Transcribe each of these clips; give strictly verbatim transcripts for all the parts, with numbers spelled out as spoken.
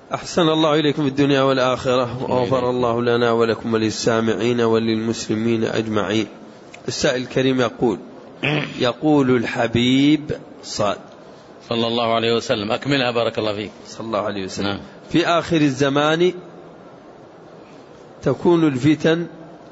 أحسن الله إليكم في الدنيا والآخرة، وغفر الله لنا ولكم وللسامعين وللمسلمين أجمعين. السائل الكريم يقول يقول الحبيب صاد صلى الله عليه وسلم، أكملها بارك الله فيك. صلى الله عليه وسلم. نعم. في آخر الزمان تكون الفتن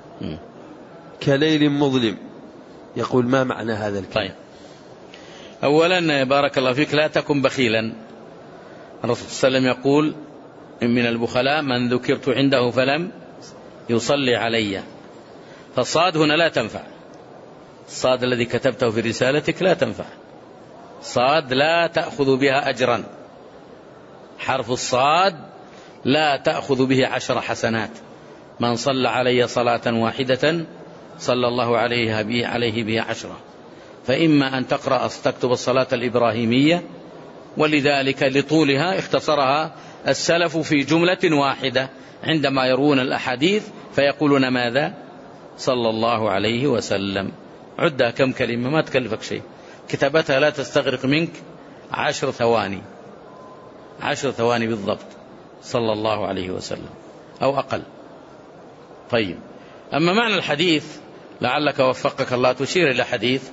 كليل مظلم، يقول ما معنى هذا الكلام؟ طيب، أولا بارك الله فيك لا تكن بخيلا. الرسول صلى الله عليه وسلم يقول من البخلاء من ذكرت عنده فلم يصلي علي. فالصاد هنا لا تنفع، الصاد الذي كتبته في رسالتك لا تنفع، صاد لا تأخذ بها أجرا، حرف الصاد لا تأخذ به عشر حسنات. من صلى علي صلاة واحدة صلى الله عليه به عليه به عشرة. فإما أن تقرأ تكتب الصلاة الإبراهيمية، ولذلك لطولها اختصرها السلف في جملة واحدة عندما يرون الأحاديث فيقولون ماذا؟ صلى الله عليه وسلم. عدها كم كلمة ما تكلفك شيء، كتابتها لا تستغرق منك عشر ثواني، عشر ثواني بالضبط، صلى الله عليه وسلم أو أقل. طيب، أما معنى الحديث لعلك وفقك الله تشير إلى حديث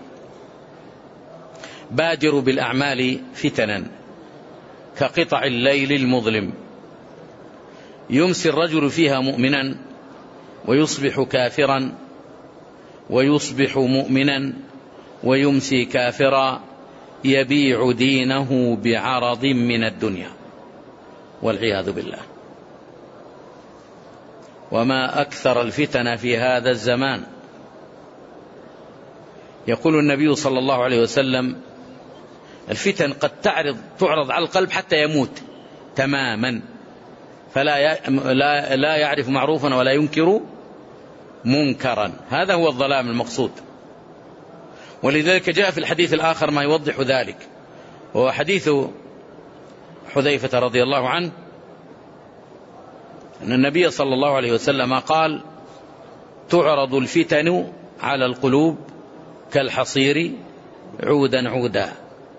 بادروا بالأعمال فتنا كقطع الليل المظلم يمسي الرجل فيها مؤمنا ويصبح كافرا ويصبح مؤمنا ويمسي كافرا يبيع دينه بعرض من الدنيا والعياذ بالله. وما أكثر الفتن في هذا الزمان. يقول النبي صلى الله عليه وسلم الفتن قد تعرض تعرض على القلب حتى يموت تماما، فلا لا لا يعرف معروفا ولا ينكر منكرا. هذا هو الظلام المقصود. ولذلك جاء في الحديث الآخر ما يوضح ذلك، وهو حديث حذيفة رضي الله عنه أن النبي صلى الله عليه وسلم قال تعرض الفتن على القلوب كالحصير عودا عودا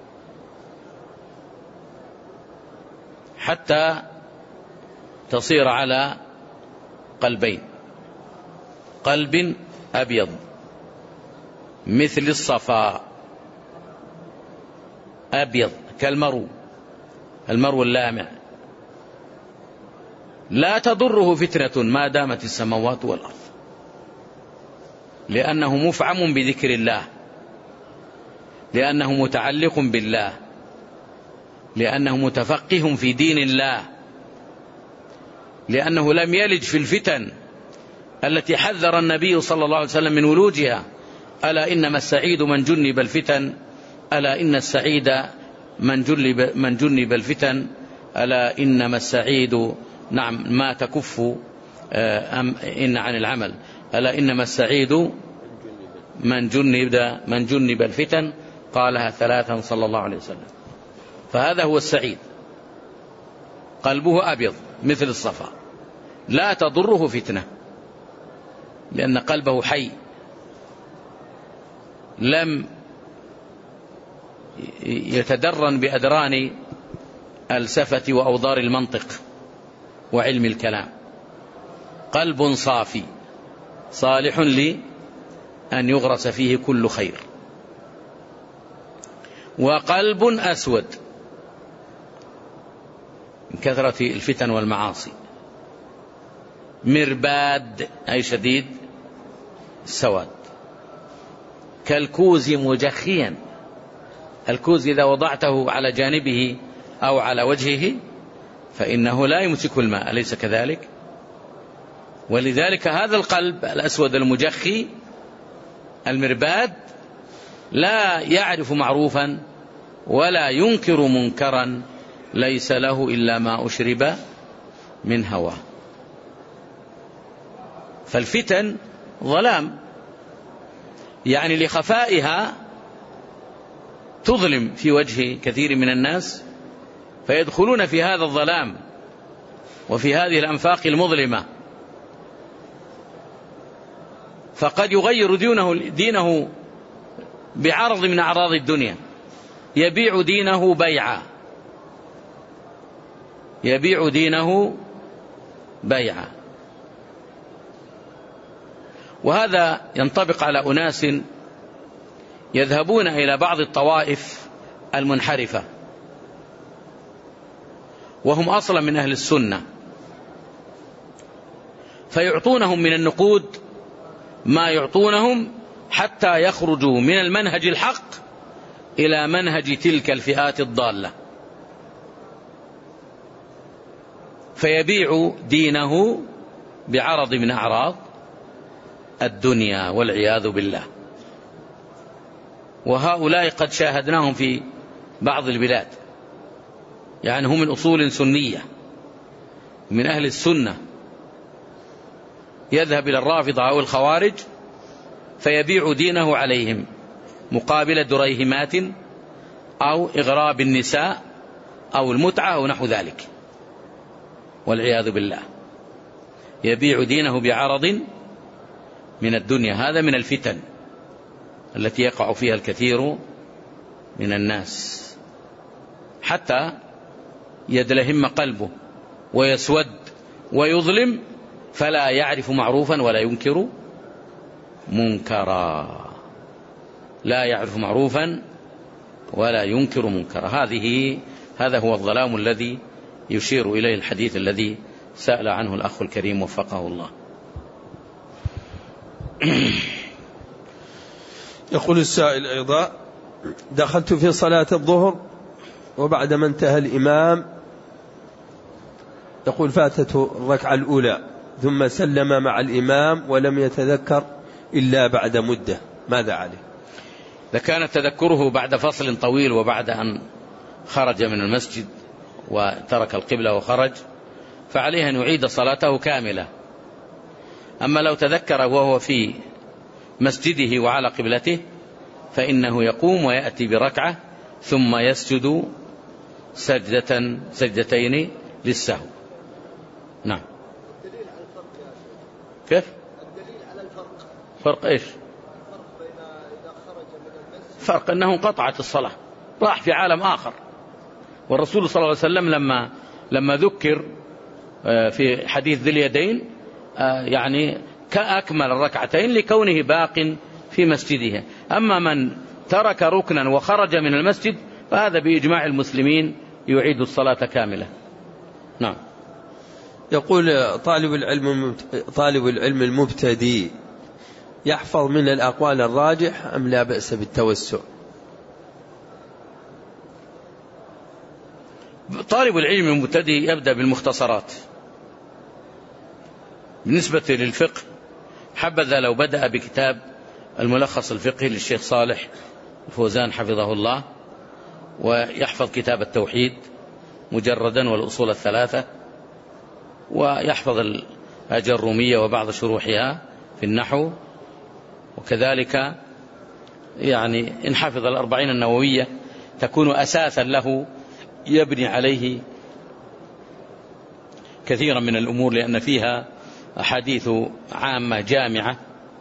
حتى تصير على قلبين، قلب أبيض مثل الصفا، أبيض كالمرو، المرو اللامع، لا تضره فتنة ما دامت السماوات والأرض، لأنه مفعم بذكر الله، لأنه متعلق بالله، لأنه متفقه في دين الله، لأنه لم يلج في الفتن التي حذر النبي صلى الله عليه وسلم من ولوجها. ألا إنما السعيد من جنب الفتن، ألا إن السعيد من جنب, من جنب الفتن، ألا إنما السعيد نعم ما تكف أم إن عن العمل، ألا إنما السعيد من جنب, من جنب الفتن. قالها ثلاثا صلى الله عليه وسلم. فهذا هو السعيد، قلبه أبيض مثل الصفا لا تضره فتنة، لأن قلبه حي، لم يتدرن بأدران السفة وأوضار المنطق وعلم الكلام. قلب صافي صالح لأن يغرس فيه كل خير. وقلب أسود من كثرة الفتن والمعاصي، مرباد أي شديد السواد، كالكوز مجخيا. الكوز إذا وضعته على جانبه أو على وجهه فإنه لا يمسك الماء، أليس كذلك؟ ولذلك هذا القلب الأسود المجخي المرباد لا يعرف معروفا ولا ينكر منكرا، ليس له إلا ما أشرب من هواه. فالفتن ظلام، يعني لخفائها تظلم في وجه كثير من الناس، فيدخلون في هذا الظلام وفي هذه الأنفاق المظلمة، فقد يغير دينه, دينه بعرض من أعراض الدنيا، يبيع دينه بيعا. يبيع دينه بيعا. وهذا ينطبق على أناس يذهبون إلى بعض الطوائف المنحرفة وهم أصلا من أهل السنة، فيعطونهم من النقود ما يعطونهم حتى يخرجوا من المنهج الحق إلى منهج تلك الفئات الضالة، فيبيع دينه بعرض من أعراض الدنيا والعياذ بالله. وهؤلاء قد شاهدناهم في بعض البلاد، يعني هم من أصول سنية من أهل السنة، يذهب إلى الرافضة أو الخوارج فيبيع دينه عليهم مقابل دريهمات أو إغراب النساء أو المتعة أو نحو ذلك والعياذ بالله. يبيع دينه بعرض من الدنيا. هذا من الفتن التي يقع فيها الكثير من الناس حتى يدلهم قلبه ويسود ويظلم، فلا يعرف معروفا ولا ينكر منكرا. لا يعرف معروفا ولا ينكر منكرا. هذه هذا هو الظلام الذي يشير إليه الحديث الذي سأل عنه الأخ الكريم وفقه الله. يقول السائل أيضا: دخلت في صلاة الظهر وبعدما انتهى الإمام يقول فاتته الركعة الأولى ثم سلم مع الإمام ولم يتذكر إلا بعد مدة، ماذا عليه؟ إذا كان تذكره بعد فصل طويل وبعد أن خرج من المسجد وترك القبلة وخرج فعليه أن يعيد صلاته كاملة. أما لو تذكر وهو في مسجده وعلى قبلته فإنه يقوم ويأتي بركعة ثم يسجد سجدة سجدتين للسهو. نعم. الدليل على الفرق يا شيخ. كيف؟ الدليل على الفرق. فرق إيش؟ الفرق بين إذا خرج من المسجد. فرق أنه انقطعت الصلاة، راح في عالم آخر. والرسول صلى الله عليه وسلم لما لما ذكر في حديث ذي اليدين يعني كأكمل الركعتين لكونه باق في مسجده. أما من ترك ركنا وخرج من المسجد فهذا بإجماع المسلمين يعيد الصلاة كاملة. نعم. يقول طالب العلم طالب العلم المبتدئ يحفظ من الأقوال الراجح أم لا بأس بالتوسع؟ طالب العلم المبتدئ يبدأ بالمختصرات. بالنسبة للفقه حبذا لو بدأ بكتاب الملخص الفقهي للشيخ صالح الفوزان حفظه الله، ويحفظ كتاب التوحيد مجردا والأصول الثلاثة، ويحفظ الأجرومية وبعض شروحها في النحو، وكذلك يعني إن حفظ الأربعين النووية تكون أساسا له يبني عليه كثيرا من الأمور لأن فيها أحاديث عامة جامعة.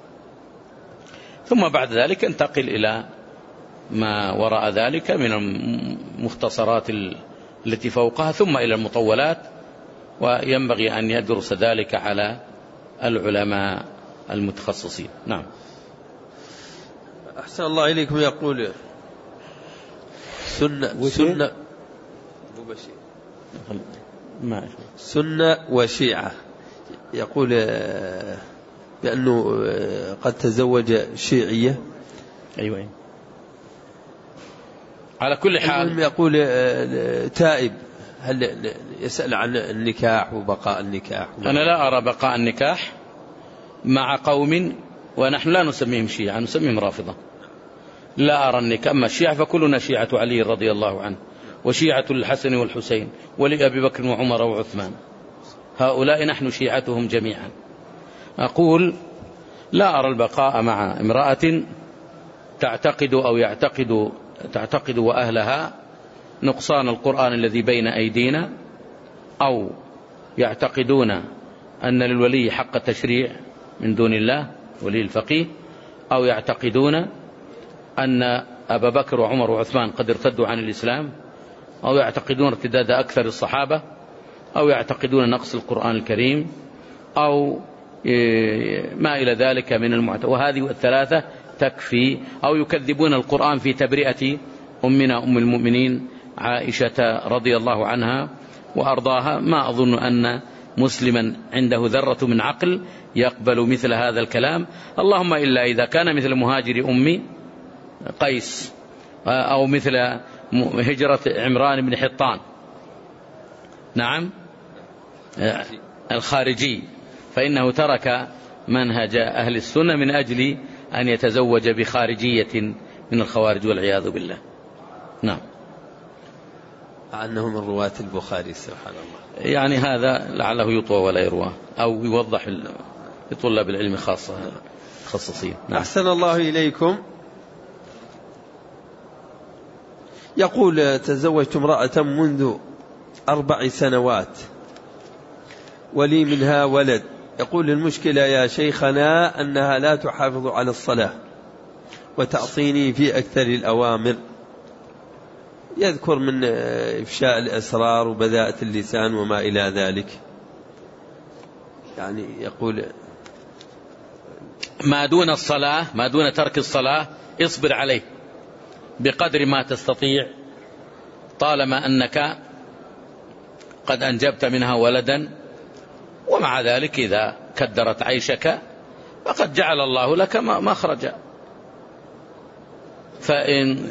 ثم بعد ذلك انتقل إلى ما وراء ذلك من المختصرات التي فوقها ثم إلى المطولات، وينبغي أن يدرس ذلك على العلماء المتخصصين. نعم. أحسن الله إليكم. يقول سنة سنة سنة وشيعة، يقول بأنه قد تزوج شيعية. أيوة. على كل حال يقول تائب، هل يسأل عن النكاح وبقاء النكاح؟ أنا لا أرى بقاء النكاح مع قوم ونحن لا نسميهم شيعة، نسميهم رافضة. لا أرى النكاح. أما الشيعة فكلنا شيعة علي رضي الله عنه، وشيعة الحسن والحسين ولأبي بكر وعمر وعثمان، هؤلاء نحن شيعتهم جميعا. أقول لا أرى البقاء مع امرأة تعتقد أو يعتقد تعتقد وأهلها نقصان القرآن الذي بين أيدينا، أو يعتقدون أن للولي حق التشريع من دون الله ولي الفقيه، أو يعتقدون أن أبا بكر وعمر وعثمان قد ارتدوا عن الإسلام، أو يعتقدون ارتداد أكثر الصحابة، أو يعتقدون نقص القرآن الكريم أو ما إلى ذلك من المعتقد، وهذه الثلاثة تكفي. أو يكذبون القرآن في تبرئة أمنا أم المؤمنين عائشة رضي الله عنها وأرضاها. ما أظن أن مسلما عنده ذرة من عقل يقبل مثل هذا الكلام، اللهم إلا إذا كان مثل مهاجر أم قيس أو مثل هجرة عمران بن حطان، نعم الخارجي، فإنه ترك منهج أهل السنة من أجل أن يتزوج بخارجية من الخوارج والعياذ بالله. نعم. أنه من رواة البخاري سبحان الله. يعني هذا لعله يطوى ولا يروى أو يوضح لطلاب العلم خاصة خصصين. نعم. أحسن الله إليكم. يقول تزوجت امرأة منذ أربع سنوات ولي منها ولد. يقول المشكلة يا شيخنا أنها لا تحافظ على الصلاة وتعصيني في أكثر الأوامر، يذكر من إفشاء الأسرار وبذاءة اللسان وما إلى ذلك. يعني يقول ما دون الصلاة، ما دون ترك الصلاة اصبر عليه بقدر ما تستطيع، طالما أنك قد أنجبت منها ولدا، ومع ذلك إذا كدرت عيشك فقد جعل الله لك مخرجا. فإن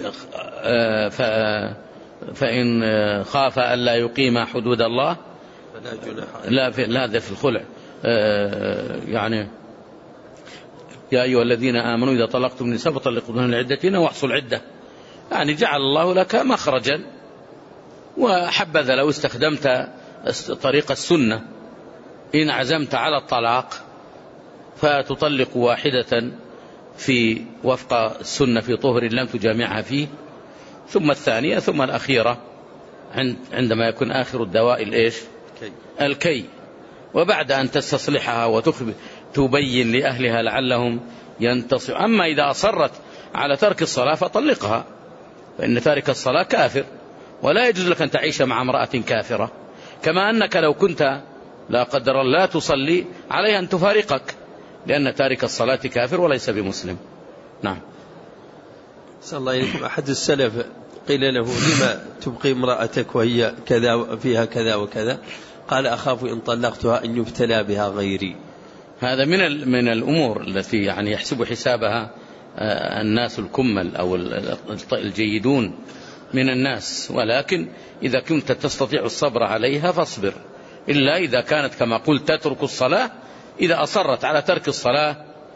فإن خاف ألا يقيم حدود الله لا في لا في الخلع، يعني يا أيها الذين آمنوا إذا طلقتم النساء فطلقوهن لعدتهن واحصوا العدة، يعني جعل الله لك مخرجا. وحبذا لو استخدمت طريق السنة، إن عزمت على الطلاق فتطلق واحدة في وفق السنة في طهر لم تجامعها فيه، ثم الثانية، ثم الأخيرة عندما يكون آخر الدواء الإيش؟ الكي. وبعد أن تستصلحها وتبين لأهلها لعلهم ينتصر. أما إذا أصرت على ترك الصلاة فطلقها، فإن تارك الصلاة كافر، ولا يجوز لك أن تعيش مع امرأة كافرة. كما أنك لو كنت لا قدر الله تصلي عليها أن تفارقك، لأن تارك الصلاة كافر وليس بمسلم. نعم. صلى الله عليكم. أحد السلف قيل له لما تبقي امرأتك وهي كذا فيها كذا وكذا؟ قال أخاف إن طلقتها أن يبتلى بها غيري. هذا من من الأمور التي يعني يحسب حسابها الناس الكمل أو الجيدون من الناس، ولكن إذا كنت تستطيع الصبر عليها فاصبر، إلا إذا كانت كما قلت تترك الصلاة. إذا أصرت على ترك الصلاة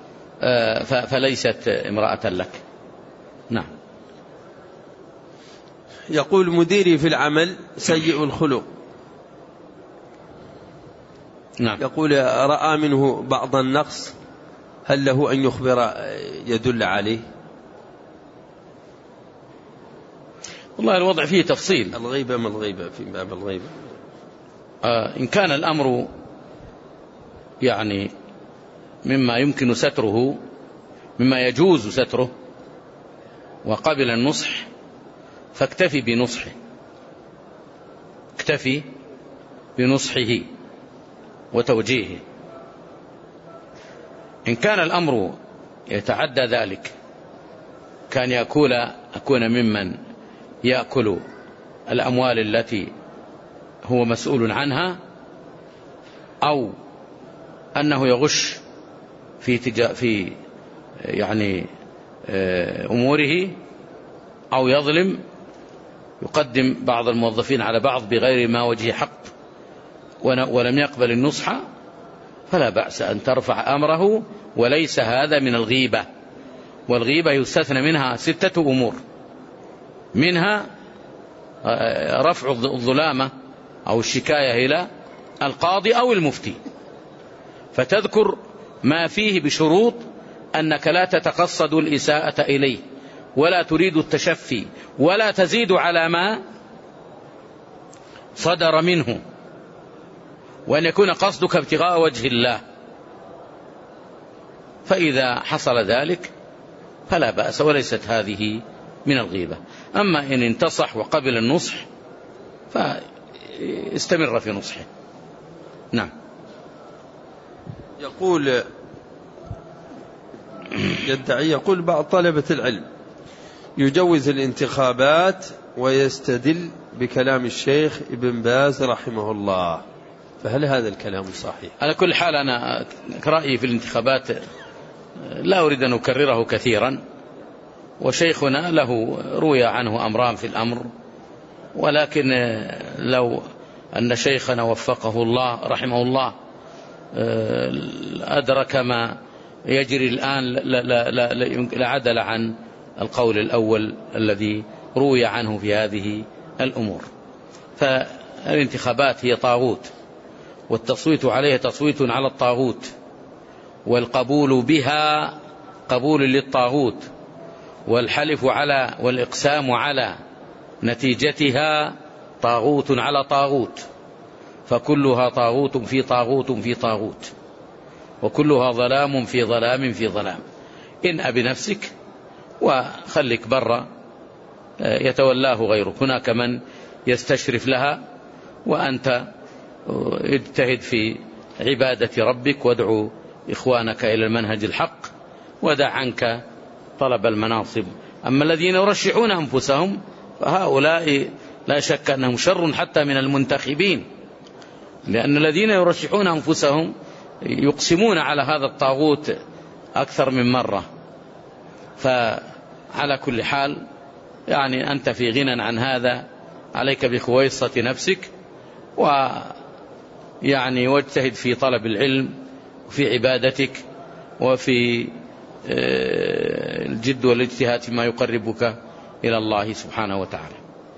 فليست امرأة لك. نعم. يقول مديري في العمل سيء الخلق. نعم. يقول رأى منه بعض النقص، هل له أن يخبر يدل عليه؟ والله الوضع فيه تفصيل. الغيبة ما الغيبة في باب الغيبة. آه إن كان الأمر يعني مما يمكن ستره، مما يجوز ستره، وقبل النصح فاكتفي بنصحه، اكتفي بنصحه وتوجيهه. إن كان الأمر يتعدى ذلك، كان يأكل أكون ممن يأكل الأموال التي هو مسؤول عنها، أو أنه يغش في تجا في يعني أموره، أو يظلم، يقدم بعض الموظفين على بعض بغير ما وجه حق ولم يقبل النصح، فلا بأس أن ترفع أمره، وليس هذا من الغيبة. والغيبة يستثنى منها ستة أمور، منها رفع الظلامة أو الشكاية إلى القاضي أو المفتي، فتذكر ما فيه بشروط أنك لا تتقصد الإساءة إليه، ولا تريد التشفي، ولا تزيد على ما صدر منه، وأن يكون قصدك ابتغاء وجه الله. فإذا حصل ذلك فلا بأس، وليست هذه من الغيبة. أما إن انتصح وقبل النصح استمر في نصحه. نعم. يقول يدعي يقول بعض طلبة العلم يجوز الانتخابات ويستدل بكلام الشيخ ابن باز رحمه الله، فهل هذا الكلام صحيح؟ على كل حال أنا رأيي في الانتخابات لا أريد أن أكرره كثيرا، وشيخنا له روي عنه أمران في الأمر، ولكن لو أن شيخنا وفقه الله رحمه الله أدرك ما يجري الآن لعدل عن القول الأول الذي روي عنه في هذه الأمور. فالانتخابات هي طاغوت، والتصويت عليها تصويت على الطاغوت، والقبول بها قبول للطاغوت، والحلف على والإقسام على نتيجتها طاغوت على طاغوت، فكلها طاغوت في طاغوت في طاغوت، وكلها ظلام في ظلام في ظلام. إن بنفسك وخلك برا يتولاه غيرك، هناك من يستشرف لها، وأنت اجتهد في عبادة ربك وادعو إخوانك إلى المنهج الحق، ودع عنك طلب المناصب. أما الذين يرشحون أنفسهم فهؤلاء لا شك أنهم شر حتى من المنتخبين، لأن الذين يرشحون أنفسهم يقسمون على هذا الطاغوت أكثر من مرة. فعلى كل حال يعني أنت في غنى عن هذا، عليك بخويصة نفسك، ويعني واجتهد في طلب العلم وفي عبادتك وفي الجد والاجتهاد فيما يقربك إلى الله سبحانه وتعالى.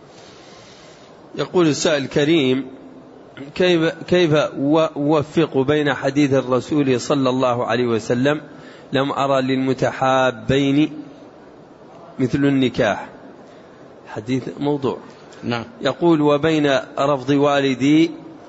يقول السائل الكريم: كيف كيف أوفق بين حديث الرسول صلى الله عليه وسلم لم أرى للمتحابين مثل النكاح، حديث موضوع. نعم. يقول: وبين رفض والدي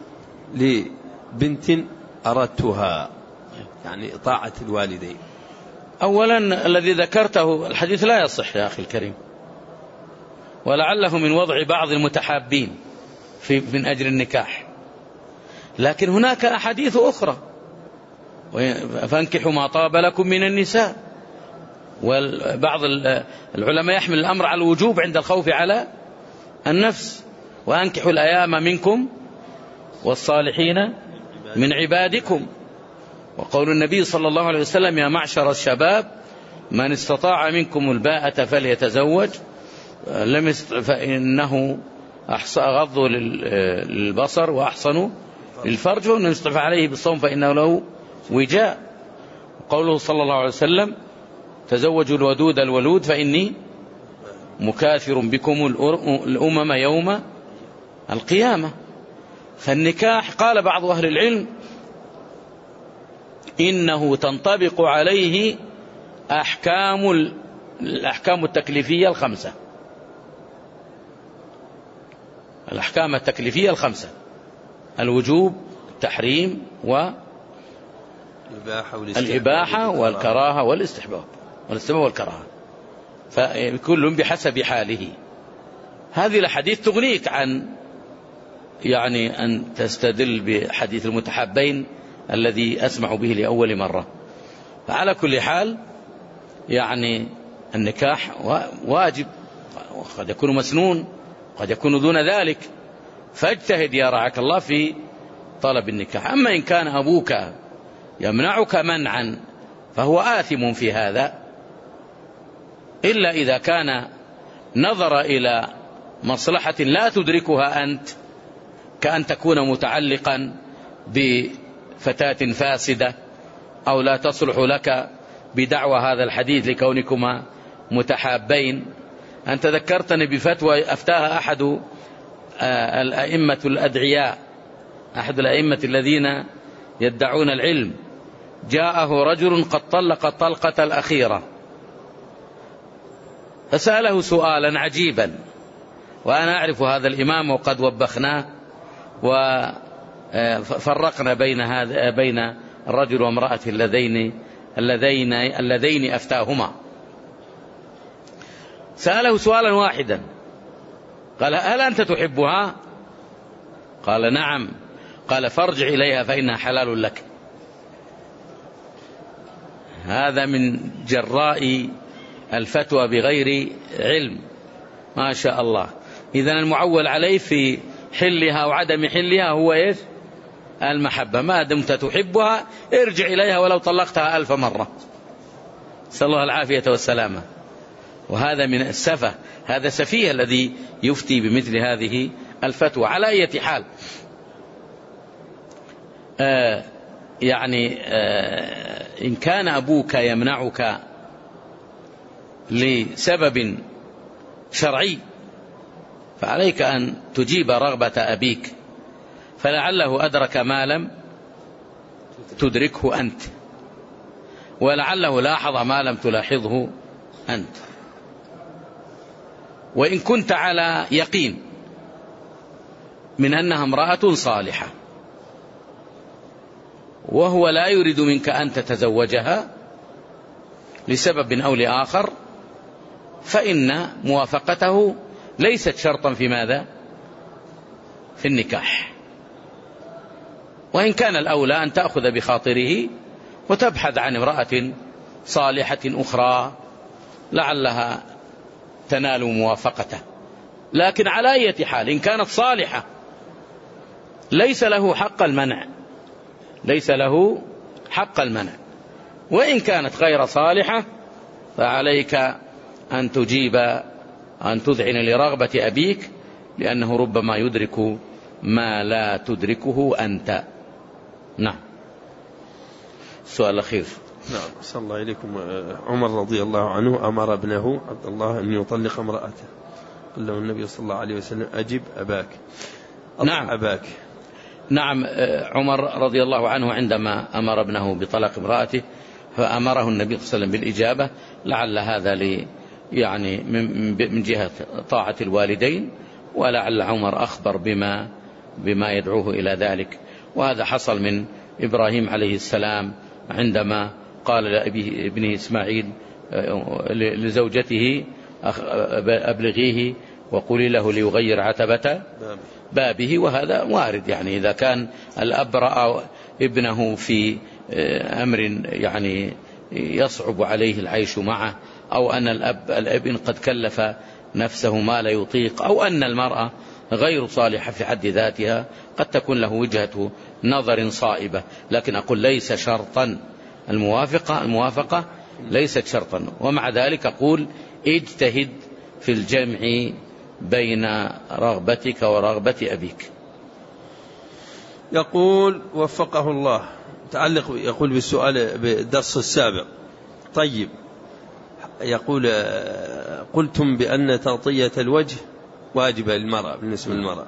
لبنت أردتها، يعني طاعة الوالدين. أولا الذي ذكرته الحديث لا يصح يا أخي الكريم، ولعله من وضع بعض المتحابين في من أجل النكاح، لكن هناك أحاديث أخرى: فانكحوا ما طاب لكم من النساء. وبعض العلماء يحمل الأمر على الوجوب عند الخوف على النفس: وأنكحوا الأيام منكم والصالحين من عبادكم. وقول النبي صلى الله عليه وسلم: يا معشر الشباب من استطاع منكم الباءة فليتزوج، لم فإنه أغض للبصر وأحصن للفرج، ومن يستطع عليه بالصوم فإنه له وجاء. قوله صلى الله عليه وسلم: تزوجوا الودود الولود فإني مكاثر بكم الأمم يوم القيامة. فالنكاح قال بعض أهل العلم إنه تنطبق عليه أحكام الأحكام التكليفية الخمسة، الأحكام التكليفية الخمسة: الوجوب، التحريم، والإباحة والكراهة والاستحباب والاستحباب والكراهة، فكل بحسب حاله. هذه الحديث تغنيك عن يعني أن تستدل بحديث المتحابين الذي أسمع به لأول مرة. فعلى كل حال يعني النكاح واجب، وقد يكون مسنون، قد يكون دون ذلك، فاجتهد يا رعاك الله في طلب النكاح. أما إن كان أبوك يمنعك منعا فهو آثم في هذا، إلا إذا كان نظر إلى مصلحة لا تدركها أنت، كأن تكون متعلقا بفتاة فاسدة، أو لا تصلح لك بدعوى هذا الحديث لكونكما متحابين. أنت ذكرتني بفتوى أفتاها أحد الأئمة الأدعياء، أحد الأئمة الذين يدعون العلم. جاءه رجل قد طلق الطلقة الأخيرة، فسأله سؤالا عجيبا، وأنا أعرف هذا الإمام وقد وبخناه وفرقنا بين هذا بين الرجل وامرأة اللذين اللذين اللذين أفتاهما. سأله سؤالا واحدا، قال: هل أنت تحبها؟ قال نعم. قال فارجع إليها فإنها حلال لك. هذا من جراء الفتوى بغير علم، ما شاء الله. إذن المعول عليه في حلها وعدم حلها هو إيش؟ المحبة. ما دمت تحبها ارجع إليها ولو طلقتها ألف مرة، نسأل الله العافية والسلامة. وهذا من السفة، هذا سفيه الذي يفتي بمثل هذه الفتوى. على أي حال آه يعني آه إن كان أبوك يمنعك لسبب شرعي فعليك أن تجيب رغبة أبيك، فلعله أدرك ما لم تدركه أنت، ولعله لاحظ ما لم تلاحظه أنت. وإن كنت على يقين من أنها امرأة صالحة وهو لا يريد منك أن تتزوجها لسبب أو لآخر، فإن موافقته ليست شرطا في ماذا؟ في النكاح. وإن كان الأولى أن تأخذ بخاطره وتبحث عن امرأة صالحة أخرى لعلها تنال موافقته. لكن على أي حال إن كانت صالحة ليس له حق المنع، ليس له حق المنع. وإن كانت غير صالحة فعليك أن تجيب أن تذعن لرغبة أبيك، لأنه ربما يدرك ما لا تدركه أنت. نعم. السؤال الأخير. نعم صلى الله إليكم. عمر رضي الله عنه أمر ابنه عبد الله أن يطلق امرأته، قال له النبي صلى الله عليه وسلم أجب أباك. نعم أباك. نعم. عمر رضي الله عنه عندما أمر ابنه بطلاق امرأته فأمره النبي صلى الله عليه وسلم بالإجابة، لعل هذا لي يعني من جهة طاعة الوالدين، ولعل عمر أخبر بما بما يدعوه إلى ذلك. وهذا حصل من إبراهيم عليه السلام عندما قال لابنه إسماعيل لزوجته أبلغيه وقولي له ليغير عتبة بابه. وهذا وارد، يعني إذا كان الأب رأى ابنه في أمر يعني يصعب عليه العيش معه، أو أن الأب الابن قد كلف نفسه ما لا يطيق، أو أن المرأة غير صالحة في حد ذاتها، قد تكون له وجهة نظر صائبة. لكن أقول ليس شرطا الموافقة الموافقة ليست شرطا. ومع ذلك أقول اجتهد في الجمع بين رغبتك ورغبة أبيك. يقول وفقه الله، تعلق يقول بالسؤال بالدرس السابق. طيب، يقول قلتم بأن تغطية الوجه واجبة للمرأة بالنسبة للمرأة،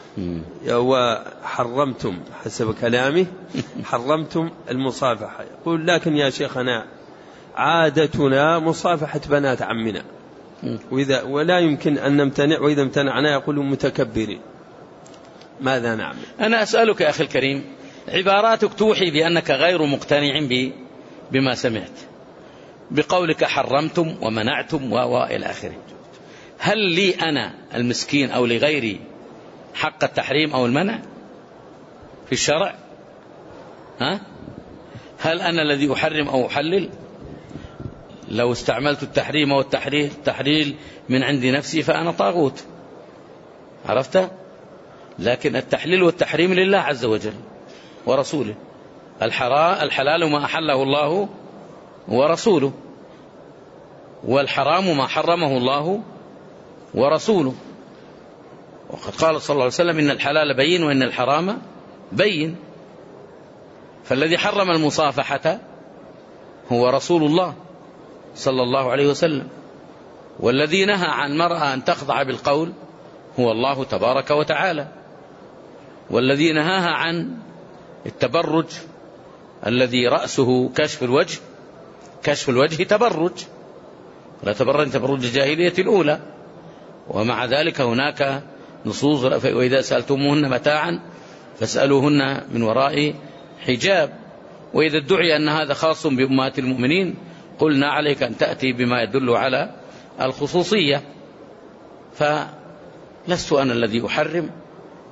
وحرمتم حسب كلامه حرمتم المصافحة. يقول لكن يا شيخنا عادتنا مصافحة بنات عمنا، وإذا ولا يمكن أن نمتنع، وإذا امتنعنا يقولون متكبرين، ماذا نعمل؟ أنا أسألك يا أخي الكريم، عباراتك توحي بأنك غير مقتنع بما سمعت، بقولك حرمتم ومنعتم وإلى آخره. هل لي أنا المسكين أو لغيري حق التحريم أو المنع في الشرع؟ ها؟ هل أنا الذي أحرم أو أحلل؟ لو استعملت التحريم والتحليل التحليل من عند نفسي فأنا طاغوت، عرفت؟ لكن التحليل والتحريم لله عز وجل ورسوله. الحلال ما أحله الله ورسوله، والحرام ما حرمه الله ورسوله. وقد قال صلى الله عليه وسلم إن الحلال بين وإن الحرام بين. فالذي حرم المصافحة هو رسول الله صلى الله عليه وسلم، والذي نهى عن مرأة أن تخضع بالقول هو الله تبارك وتعالى، والذي نهاها عن التبرج الذي رأسه كشف الوجه، كشف الوجه تبرج، لا تبرج تبرج الجاهلية الأولى. ومع ذلك هناك نصوص وإذا سألتموهن متاعا فاسألوهن من وراء حجاب. وإذا ادعي أن هذا خاص بأمهات المؤمنين قلنا عليك أن تأتي بما يدل على الخصوصية. فلست أنا الذي أحرم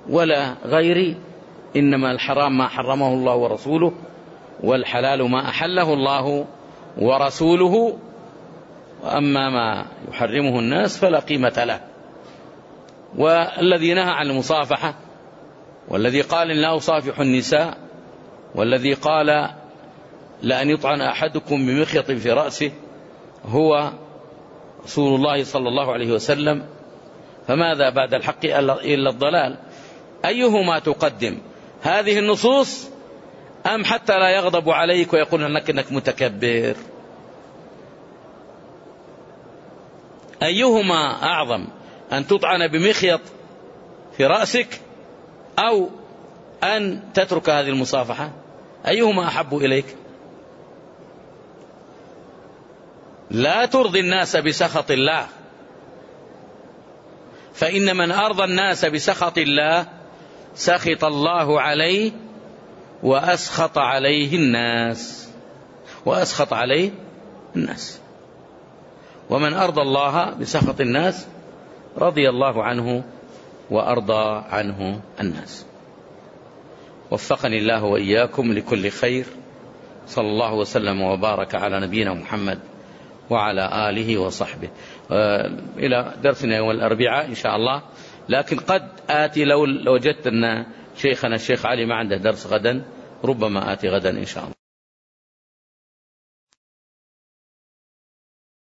ولا غيري، إنما الحرام ما حرمه الله ورسوله، والحلال ما أحله الله ورسوله، وأما ما يحرمه الناس فلا قيمة له. والذي نهى عن المصافحة، والذي قال إن لا أصافح النساء، والذي قال لأن يطعن أحدكم بمخيط في رأسه هو رسول الله صلى الله عليه وسلم، فماذا بعد الحق إلا الضلال؟ أيهما تقدم، هذه النصوص أم حتى لا يغضب عليك ويقول أنك, إنك متكبر؟ أيهما أعظم، أن تطعن بمخيط في رأسك أو أن تترك هذه المصافحة؟ أيهما أحب إليك؟ لا ترضي الناس بسخط الله، فإن من أرضى الناس بسخط الله سخط الله عليه وأسخط عليه الناس وأسخط عليه الناس ومن أرضى الله بسخط الناس رضي الله عنه وأرضى عنه الناس. وفقني الله وإياكم لكل خير. صلى الله وسلم وبارك على نبينا محمد وعلى آله وصحبه. إلى درسنا يوم الأربعاء إن شاء الله، لكن قد آتي لو وجدت أن شيخنا الشيخ علي ما عنده درس غدا، ربما آتي غدا إن شاء الله.